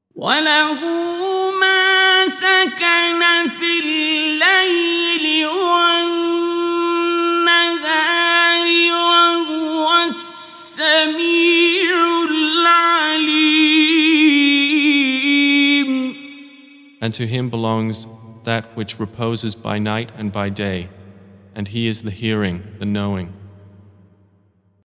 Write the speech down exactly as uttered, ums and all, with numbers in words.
وله ما سكن في الليل والنهار وهو السميع العليم. And to him belongs that which reposes by night and by day, and he is the hearing, the knowing.